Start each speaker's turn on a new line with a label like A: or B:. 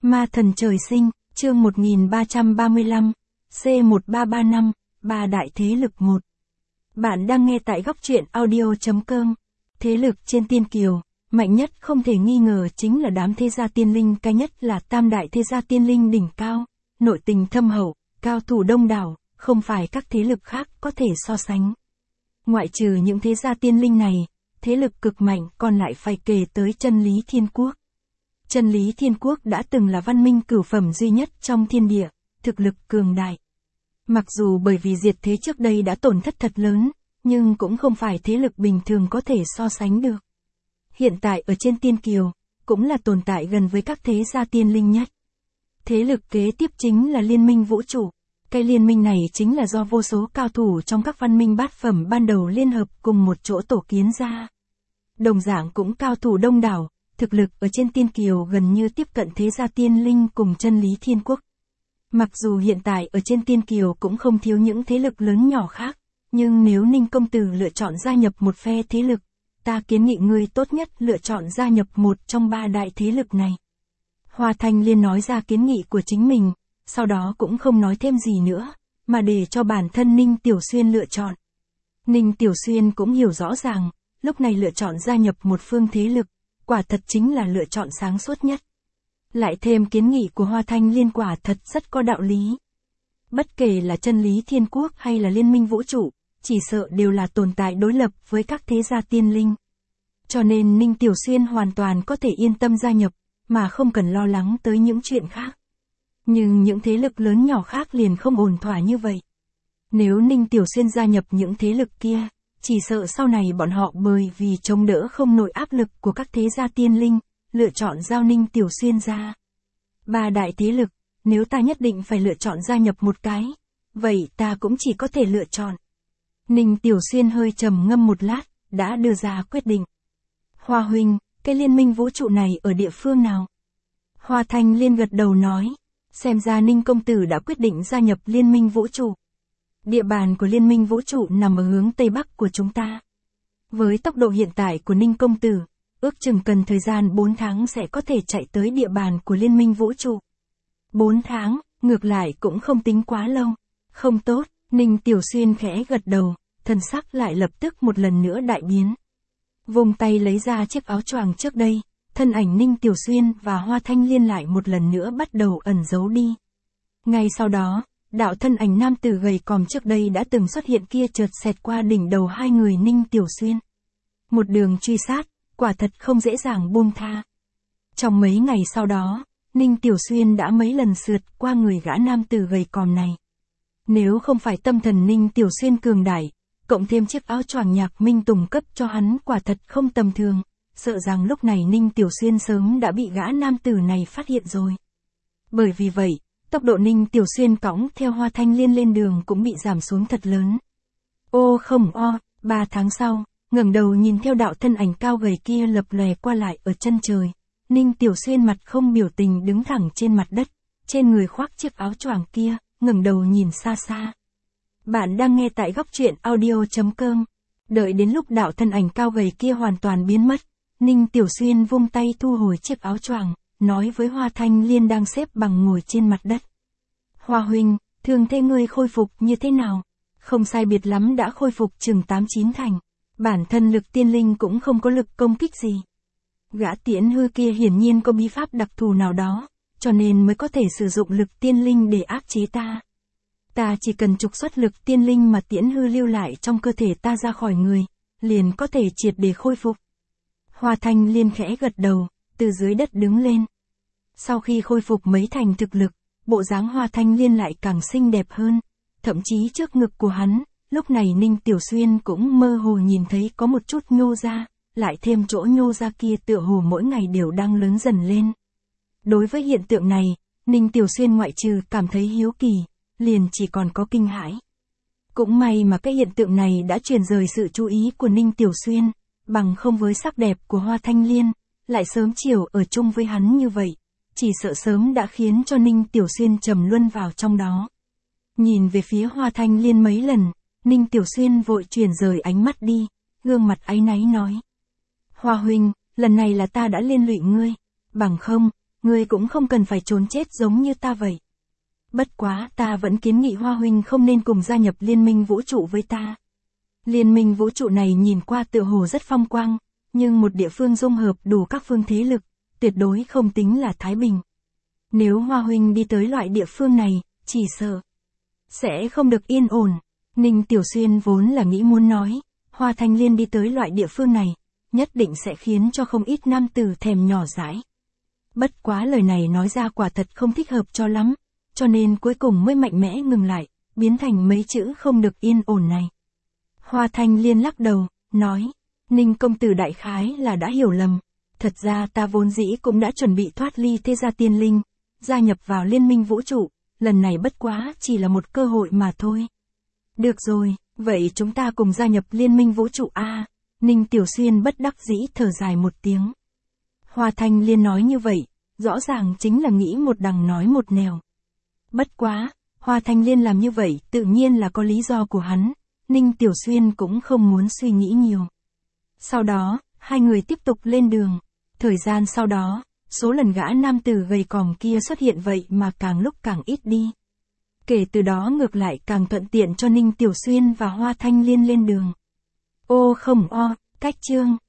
A: Ma thần trời sinh, chương 1335, C1335, ba đại thế lực 1. Bạn đang nghe tại góc truyện audio.com. Thế lực trên Tiên Kiều, mạnh nhất không thể nghi ngờ chính là đám thế gia tiên linh, cái nhất là tam đại thế gia tiên linh đỉnh cao, nội tình thâm hậu, cao thủ đông đảo, không phải các thế lực khác có thể so sánh. Ngoại trừ những thế gia tiên linh này, thế lực cực mạnh còn lại phải kể tới Chân Lý Thiên Quốc. Chân Lý Thiên Quốc đã từng là văn minh cửu phẩm duy nhất trong thiên địa, thực lực cường đại. Mặc dù bởi vì diệt thế trước đây đã tổn thất thật lớn, nhưng cũng không phải thế lực bình thường có thể so sánh được. Hiện tại ở trên Tiên Kiều, cũng là tồn tại gần với các thế gia tiên linh nhất. Thế lực kế tiếp chính là Liên minh Vũ trụ. Cái liên minh này chính là do vô số cao thủ trong các văn minh bát phẩm ban đầu liên hợp cùng một chỗ tổ kiến ra. Đồng dạng cũng cao thủ đông đảo, thực lực ở trên Tiên Kiều gần như tiếp cận thế gia tiên linh cùng Chân Lý Thiên Quốc. Mặc dù hiện tại ở trên Tiên Kiều cũng không thiếu những thế lực lớn nhỏ khác, nhưng nếu Ninh công tử lựa chọn gia nhập một phe thế lực, ta kiến nghị ngươi tốt nhất lựa chọn gia nhập một trong ba đại thế lực này. Hoa Thanh Liên nói ra kiến nghị của chính mình, sau đó cũng không nói thêm gì nữa, mà để cho bản thân Ninh Tiểu Xuyên lựa chọn. Ninh Tiểu Xuyên cũng hiểu rõ ràng, lúc này lựa chọn gia nhập một phương thế lực, quả thật chính là lựa chọn sáng suốt nhất. Lại thêm kiến nghị của Hoa Thanh Liên quả thật rất có đạo lý. Bất kể là Chân Lý Thiên Quốc hay là Liên minh Vũ trụ, chỉ sợ đều là tồn tại đối lập với các thế gia tiên linh. Cho nên Ninh Tiểu Xuyên hoàn toàn có thể yên tâm gia nhập, mà không cần lo lắng tới những chuyện khác. Nhưng những thế lực lớn nhỏ khác liền không ổn thỏa như vậy. Nếu Ninh Tiểu Xuyên gia nhập những thế lực kia, chỉ sợ sau này bọn họ bởi vì chống đỡ không nổi áp lực của các thế gia tiên linh, lựa chọn giao Ninh Tiểu Xuyên ra. Ba đại thế lực, nếu ta nhất định phải lựa chọn gia nhập một cái, vậy ta cũng chỉ có thể lựa chọn. Ninh Tiểu Xuyên hơi trầm ngâm một lát, đã đưa ra quyết định. Hoa huynh, cái liên minh vũ trụ này ở địa phương nào? Hoa Thanh Liên gật đầu nói, xem ra Ninh công tử đã quyết định gia nhập liên minh vũ trụ. Địa bàn của liên minh vũ trụ nằm ở hướng Tây Bắc của chúng ta. Với tốc độ hiện tại của Ninh công tử, ước chừng cần thời gian 4 tháng sẽ có thể chạy tới địa bàn của liên minh vũ trụ. 4 tháng, ngược lại cũng không tính quá lâu. Không tốt, Ninh Tiểu Xuyên khẽ gật đầu, thân sắc lại lập tức một lần nữa đại biến. Vùng tay lấy ra chiếc áo choàng trước đây, thân ảnh Ninh Tiểu Xuyên và Hoa Thanh Liên lại một lần nữa bắt đầu ẩn giấu đi. Ngay sau đó, đạo thân ảnh nam tử gầy còm trước đây đã từng xuất hiện kia chợt xẹt qua đỉnh đầu hai người Ninh Tiểu Xuyên. Một đường truy sát, quả thật không dễ dàng buông tha. Trong mấy ngày sau đó, Ninh Tiểu Xuyên đã mấy lần sượt qua người gã nam tử gầy còm này. Nếu không phải tâm thần Ninh Tiểu Xuyên cường đại, cộng thêm chiếc áo choàng Nhạc Minh Tùng cấp cho hắn quả thật không tầm thường, sợ rằng lúc này Ninh Tiểu Xuyên sớm đã bị gã nam tử này phát hiện rồi. Bởi vì vậy, tốc độ Ninh Tiểu Xuyên cõng theo Hoa Thanh Liên lên đường cũng bị giảm xuống thật lớn. Ô không o, 3 tháng sau, ngẩng đầu nhìn theo đạo thân ảnh cao gầy kia lập lòe qua lại ở chân trời, Ninh Tiểu Xuyên mặt không biểu tình đứng thẳng trên mặt đất, trên người khoác chiếc áo choàng kia, ngẩng đầu nhìn xa xa. Bạn đang nghe tại góc truyện audio.com. Đợi đến lúc đạo thân ảnh cao gầy kia hoàn toàn biến mất, Ninh Tiểu Xuyên vung tay thu hồi chiếc áo choàng, nói với Hoa Thanh Liên đang xếp bằng ngồi trên mặt đất. Hoa huynh, thường thế ngươi khôi phục như thế nào? Không sai biệt lắm đã khôi phục chừng 8-9 thành. Bản thân lực tiên linh cũng không có lực công kích gì. Gã Tiễn Hư kia hiển nhiên có bí pháp đặc thù nào đó, cho nên mới có thể sử dụng lực tiên linh để áp chế ta. Ta chỉ cần trục xuất lực tiên linh mà Tiễn Hư lưu lại trong cơ thể ta ra khỏi người, liền có thể triệt để khôi phục. Hoa Thanh Liên khẽ gật đầu, từ dưới đất đứng lên. Sau khi khôi phục mấy thành thực lực, bộ dáng Hoa Thanh Liên lại càng xinh đẹp hơn, thậm chí trước ngực của hắn, lúc này Ninh Tiểu Xuyên cũng mơ hồ nhìn thấy có một chút nhô ra, lại thêm chỗ nhô ra kia tựa hồ mỗi ngày đều đang lớn dần lên. Đối với hiện tượng này, Ninh Tiểu Xuyên ngoại trừ cảm thấy hiếu kỳ, liền chỉ còn có kinh hãi. Cũng may mà cái hiện tượng này đã truyền rời sự chú ý của Ninh Tiểu Xuyên, bằng không với sắc đẹp của Hoa Thanh Liên, lại sớm chiều ở chung với hắn như vậy, chỉ sợ sớm đã khiến cho Ninh Tiểu Xuyên trầm luân vào trong đó. Nhìn về phía Hoa Thanh Liên mấy lần, Ninh Tiểu Xuyên vội chuyển rời ánh mắt đi, gương mặt áy náy nói. Hoa huynh, lần này là ta đã liên lụy ngươi, bằng không, ngươi cũng không cần phải trốn chết giống như ta vậy. Bất quá ta vẫn kiến nghị Hoa huynh không nên cùng gia nhập liên minh vũ trụ với ta. Liên minh vũ trụ này nhìn qua tựa hồ rất phong quang, nhưng một địa phương dung hợp đủ các phương thế lực, tuyệt đối không tính là thái bình. Nếu Hoa huynh đi tới loại địa phương này, chỉ sợ sẽ không được yên ổn. Ninh Tiểu Xuyên vốn là nghĩ muốn nói, Hoa Thanh Liên đi tới loại địa phương này, nhất định sẽ khiến cho không ít nam tử thèm nhỏ dãi. Bất quá lời này nói ra quả thật không thích hợp cho lắm, cho nên cuối cùng mới mạnh mẽ ngừng lại, biến thành mấy chữ không được yên ổn này. Hoa Thanh Liên lắc đầu, nói, Ninh công tử đại khái là đã hiểu lầm. Thật ra ta vốn dĩ cũng đã chuẩn bị thoát ly thế gia tiên linh, gia nhập vào liên minh vũ trụ, lần này bất quá chỉ là một cơ hội mà thôi. Được rồi, vậy chúng ta cùng gia nhập liên minh vũ trụ a. Ninh Tiểu Xuyên bất đắc dĩ thở dài một tiếng. Hoa Thanh Liên nói như vậy, rõ ràng chính là nghĩ một đằng nói một nẻo. Bất quá, Hoa Thanh Liên làm như vậy tự nhiên là có lý do của hắn, Ninh Tiểu Xuyên cũng không muốn suy nghĩ nhiều. Sau đó, hai người tiếp tục lên đường. Thời gian sau đó, số lần gã nam tử gầy còm kia xuất hiện vậy mà càng lúc càng ít đi. Kể từ đó ngược lại càng thuận tiện cho Ninh Tiểu Xuyên và Hoa Thanh Liên lên đường. Ô không o, cách chương.